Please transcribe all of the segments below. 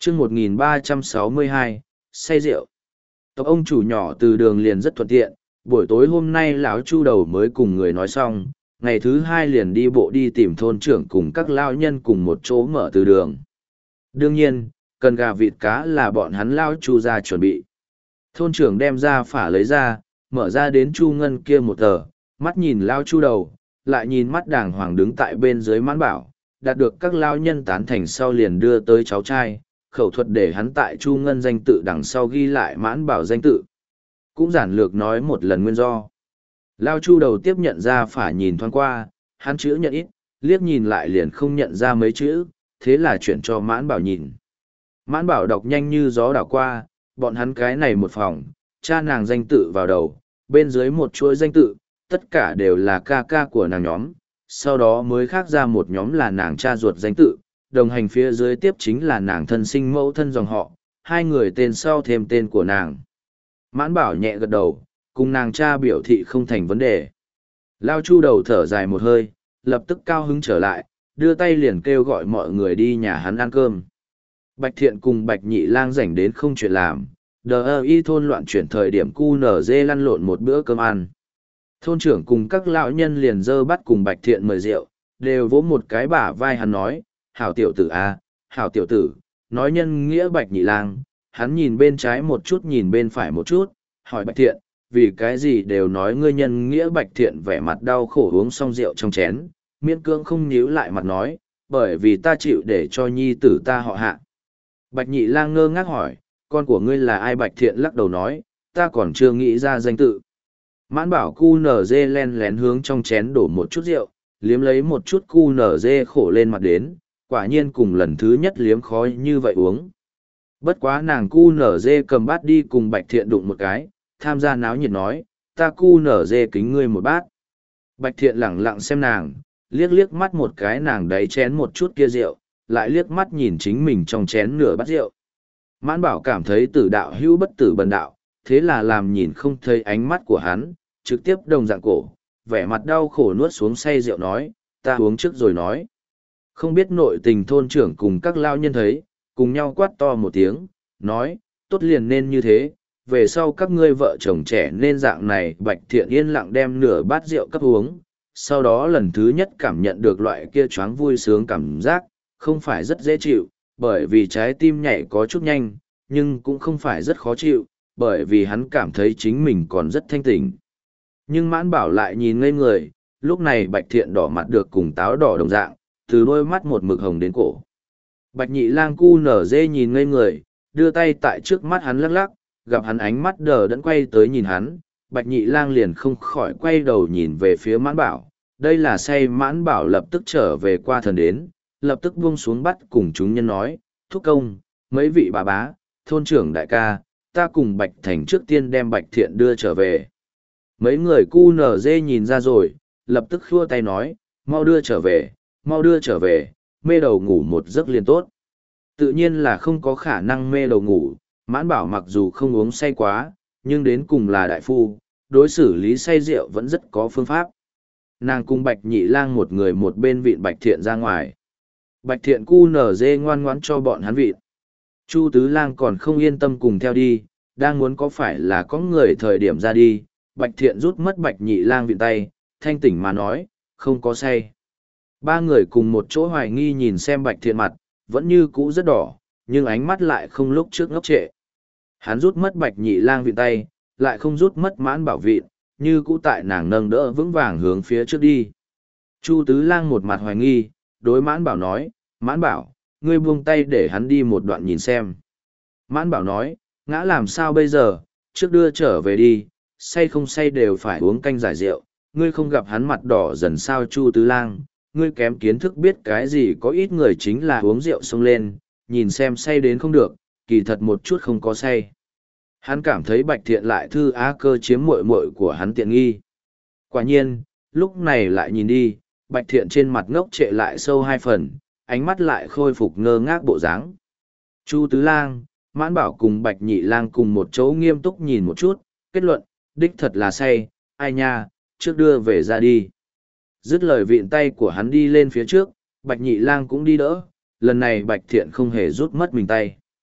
chương 1362, say rượu. Tộc ông chủ nhỏ từ đường liền rất thuận tiện, buổi tối hôm nay lão Chu đầu mới cùng người nói xong, ngày thứ hai liền đi bộ đi tìm thôn trưởng cùng các lao nhân cùng một chỗ mở từ đường. Đương nhiên, cần gà vịt cá là bọn hắn lao Chu ra chuẩn bị. Thôn trưởng đem ra phả lấy ra, mở ra đến Chu Ngân kia một tờ, mắt nhìn lao Chu đầu, lại nhìn mắt đàng hoàng đứng tại bên dưới mãn bảo, đạt được các lao nhân tán thành sau liền đưa tới cháu trai, khẩu thuật để hắn tại Chu Ngân danh tự đằng sau ghi lại mãn bảo danh tự. Cũng giản lược nói một lần nguyên do. Lao Chu đầu tiếp nhận ra phả nhìn thoáng qua, hắn chữ nhận ít, liếc nhìn lại liền không nhận ra mấy chữ, thế là chuyển cho mãn bảo nhìn. Mãn bảo đọc nhanh như gió đảo qua, bọn hắn cái này một phòng, cha nàng danh tự vào đầu, bên dưới một chuỗi danh tự, tất cả đều là ca ca của nàng nhóm, sau đó mới khác ra một nhóm là nàng cha ruột danh tự, đồng hành phía dưới tiếp chính là nàng thân sinh mẫu thân dòng họ, hai người tên sau thêm tên của nàng. Mãn bảo nhẹ gật đầu, cùng nàng cha biểu thị không thành vấn đề. Lao Chu đầu thở dài một hơi, lập tức cao hứng trở lại, đưa tay liền kêu gọi mọi người đi nhà hắn ăn cơm. Bạch Thiện cùng Bạch Nhị Lang rảnh đến không chuyện làm, y thôn loạn chuyển thời điểm QNZ lăn lộn một bữa cơm ăn. Thôn trưởng cùng các lão nhân liền dơ bắt cùng Bạch Thiện mời rượu, đều vỗ một cái bả vai hắn nói, hảo tiểu tử a, hảo tiểu tử, nói nhân nghĩa Bạch Nhị Lang, hắn nhìn bên trái một chút nhìn bên phải một chút, hỏi Bạch Thiện, vì cái gì đều nói ngươi nhân nghĩa. Bạch Thiện vẻ mặt đau khổ uống xong rượu trong chén, miễn cưỡng không nhíu lại mặt nói, bởi vì ta chịu để cho nhi tử ta họ Hạ. Bạch Nhị Lang ngơ ngác hỏi, con của ngươi là ai? Bạch Thiện lắc đầu nói, ta còn chưa nghĩ ra danh tự. Mãn bảo QNZ len lén hướng trong chén đổ một chút rượu, liếm lấy một chút QNZ khổ lên mặt đến, quả nhiên cùng lần thứ nhất liếm khói như vậy uống. Bất quá nàng QNZ cầm bát đi cùng Bạch Thiện đụng một cái, tham gia náo nhiệt nói, ta QNZ kính ngươi một bát. Bạch Thiện lẳng lặng xem nàng, liếc liếc mắt một cái nàng đáy chén một chút kia rượu, lại liếc mắt nhìn chính mình trong chén nửa bát rượu. Mãn bảo cảm thấy tử đạo hữu bất tử bần đạo, thế là làm nhìn không thấy ánh mắt của hắn, trực tiếp đồng dạng cổ, vẻ mặt đau khổ nuốt xuống say rượu nói, ta uống trước rồi nói. Không biết nội tình thôn trưởng cùng các lao nhân thấy, cùng nhau quát to một tiếng, nói, tốt liền nên như thế, về sau các ngươi vợ chồng trẻ nên dạng này. Bạch Thiện yên lặng đem nửa bát rượu cấp uống, sau đó lần thứ nhất cảm nhận được loại kia choáng vui sướng cảm giác, không phải rất dễ chịu, bởi vì trái tim nhảy có chút nhanh, nhưng cũng không phải rất khó chịu, bởi vì hắn cảm thấy chính mình còn rất thanh tỉnh. Nhưng mãn bảo lại nhìn ngây người, lúc này Bạch Thiện đỏ mặt được cùng táo đỏ đồng dạng, từ đôi mắt một mực hồng đến cổ. Bạch Nhị Lang QNZ nhìn ngây người, đưa tay tại trước mắt hắn lắc lắc, gặp hắn ánh mắt đờ đẫn quay tới nhìn hắn, Bạch Nhị Lang liền không khỏi quay đầu nhìn về phía mãn bảo. Đây là say. Mãn bảo lập tức trở về qua thần đến, lập tức buông xuống bắt cùng chúng nhân nói, thúc công, mấy vị bà bá, thôn trưởng đại ca, ta cùng Bạch Thành trước tiên đem Bạch Thiện đưa trở về. Mấy người QNZ nhìn ra rồi, lập tức khua tay nói, mau đưa trở về, mau đưa trở về, mê đầu ngủ một giấc liền tốt. Tự nhiên là không có khả năng mê đầu ngủ, mãn bảo mặc dù không uống say quá, nhưng đến cùng là đại phu, đối xử lý say rượu vẫn rất có phương pháp. Nàng cùng Bạch Nhị Lang một người một bên vịn Bạch Thiện ra ngoài. Bạch Thiện QNZ ngoan ngoãn cho bọn hắn vịn. Chu Tứ Lang còn không yên tâm cùng theo đi, đang muốn có phải là có người thời điểm ra đi, Bạch Thiện rút mất Bạch Nhị Lang vịn tay, thanh tỉnh mà nói, không có say. Ba người cùng một chỗ hoài nghi nhìn xem Bạch Thiện mặt, vẫn như cũ rất đỏ, nhưng ánh mắt lại không lúc trước ngốc trệ. Hắn rút mất Bạch Nhị Lang vịn tay, lại không rút mất mãn bảo vịn, như cũ tại nàng nâng đỡ vững vàng hướng phía trước đi. Chu Tứ Lang một mặt hoài nghi, đối mãn bảo nói, mãn bảo, ngươi buông tay để hắn đi một đoạn nhìn xem. Mãn bảo nói, ngã làm sao bây giờ, trước đưa trở về đi, say không say đều phải uống canh giải rượu, ngươi không gặp hắn mặt đỏ dần sao. Chu Tứ Lang, ngươi kém kiến thức biết cái gì, có ít người chính là uống rượu xông lên, nhìn xem say đến không được, kỳ thật một chút không có say. Hắn cảm thấy Bạch Thiện lại thư á cơ chiếm muội muội của hắn tiện nghi. Quả nhiên, lúc này lại nhìn đi, Bạch Thiện trên mặt ngốc trệ lại sâu hai phần, ánh mắt lại khôi phục ngơ ngác bộ dáng. Chu Tứ Lang, Mãn Bảo cùng Bạch Nhị Lang cùng một chỗ nghiêm túc nhìn một chút, kết luận, đích thật là say, ai nha, trước đưa về ra đi. Dứt lời vịn tay của hắn đi lên phía trước, Bạch Nhị Lang cũng đi đỡ, lần này Bạch Thiện không hề rút mất mình tay.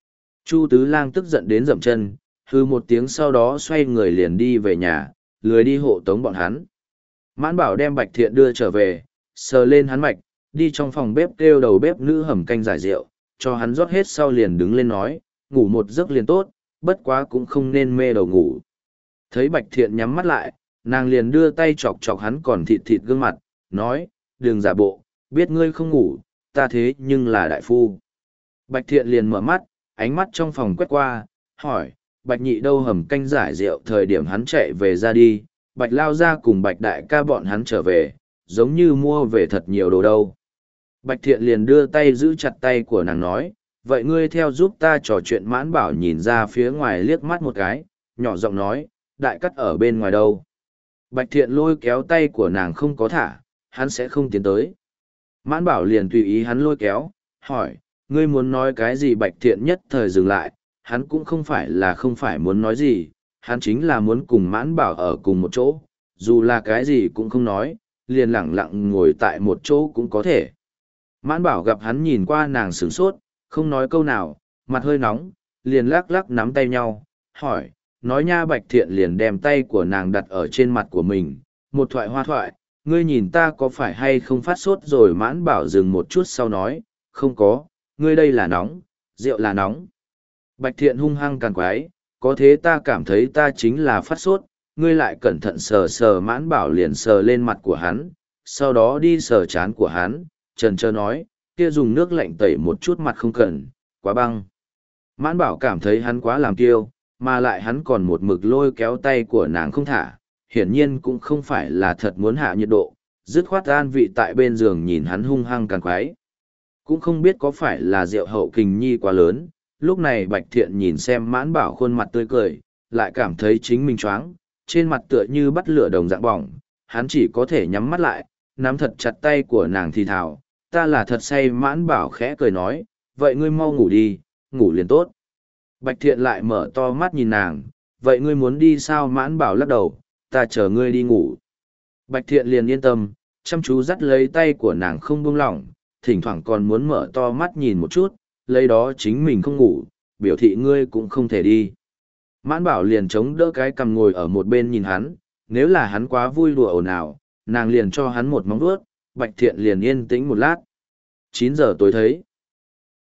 Chu Tứ Lang tức giận đến dậm chân, hư một tiếng sau đó xoay người liền đi về nhà, lười đi hộ tống bọn hắn. Mãn Bảo đem Bạch Thiện đưa trở về, sờ lên hắn mạch, đi trong phòng bếp kêu đầu bếp nữ hầm canh giải rượu, cho hắn rót hết sau liền đứng lên nói, ngủ một giấc liền tốt, bất quá cũng không nên mê đầu ngủ. Thấy Bạch Thiện nhắm mắt lại, nàng liền đưa tay chọc chọc hắn còn thịt thịt gương mặt, nói, đừng giả bộ, biết ngươi không ngủ, ta thế nhưng là đại phu. Bạch Thiện liền mở mắt, ánh mắt trong phòng quét qua, hỏi, Bạch Nhị đâu hầm canh giải rượu thời điểm hắn chạy về ra đi, Bạch Lao ra cùng Bạch Đại ca bọn hắn trở về, giống như mua về thật nhiều đồ đâu. Bạch Thiện liền đưa tay giữ chặt tay của nàng nói, vậy ngươi theo giúp ta trò chuyện. Mãn Bảo nhìn ra phía ngoài liếc mắt một cái, nhỏ giọng nói, đại cắt ở bên ngoài đâu. Bạch Thiện lôi kéo tay của nàng không có thả, hắn sẽ không tiến tới. Mãn Bảo liền tùy ý hắn lôi kéo, hỏi, ngươi muốn nói cái gì? Bạch Thiện nhất thời dừng lại, hắn cũng không phải muốn nói gì, hắn chính là muốn cùng Mãn Bảo ở cùng một chỗ, dù là cái gì cũng không nói, liền lẳng lặng ngồi tại một chỗ cũng có thể. Mãn Bảo gặp hắn nhìn qua nàng sửng sốt, không nói câu nào, mặt hơi nóng, liền lắc lắc nắm tay nhau, hỏi, nói nha. Bạch Thiện liền đem tay của nàng đặt ở trên mặt của mình, một thoại hoa thoại, ngươi nhìn ta có phải hay không phát sốt rồi? Mãn Bảo dừng một chút sau nói, không có, ngươi đây là nóng, rượu là nóng. Bạch Thiện hung hăng càn quái, có thế ta cảm thấy ta chính là phát sốt, ngươi lại cẩn thận sờ sờ. Mãn Bảo liền sờ lên mặt của hắn, sau đó đi sờ trán của hắn, trần trơ nói, kia dùng nước lạnh tẩy một chút mặt không cần, quá băng. Mãn Bảo cảm thấy hắn quá làm kiêu, mà lại hắn còn một mực lôi kéo tay của nàng không thả, hiển nhiên cũng không phải là thật muốn hạ nhiệt độ, dứt khoát an vị tại bên giường nhìn hắn hung hăng càng quái. Cũng không biết có phải là rượu hậu kình nhi quá lớn, lúc này Bạch Thiện nhìn xem Mãn Bảo khuôn mặt tươi cười, lại cảm thấy chính mình choáng, trên mặt tựa như bắt lửa đồng dạng bỏng, hắn chỉ có thể nhắm mắt lại, nắm thật chặt tay của nàng thì thào, ta là thật say. Mãn Bảo khẽ cười nói, vậy ngươi mau ngủ đi, ngủ liền tốt. Bạch Thiện lại mở to mắt nhìn nàng, vậy ngươi muốn đi sao? Mãn Bảo lắc đầu, ta chờ ngươi đi ngủ. Bạch Thiện liền yên tâm, chăm chú dắt lấy tay của nàng không buông lỏng, thỉnh thoảng còn muốn mở to mắt nhìn một chút, lấy đó chính mình không ngủ, biểu thị ngươi cũng không thể đi. Mãn Bảo liền chống đỡ cái cằm ngồi ở một bên nhìn hắn, nếu là hắn quá vui đùa ồn ào, nàng liền cho hắn một móng vuốt. Bạch Thiện liền yên tĩnh một lát. 9 giờ tối thấy.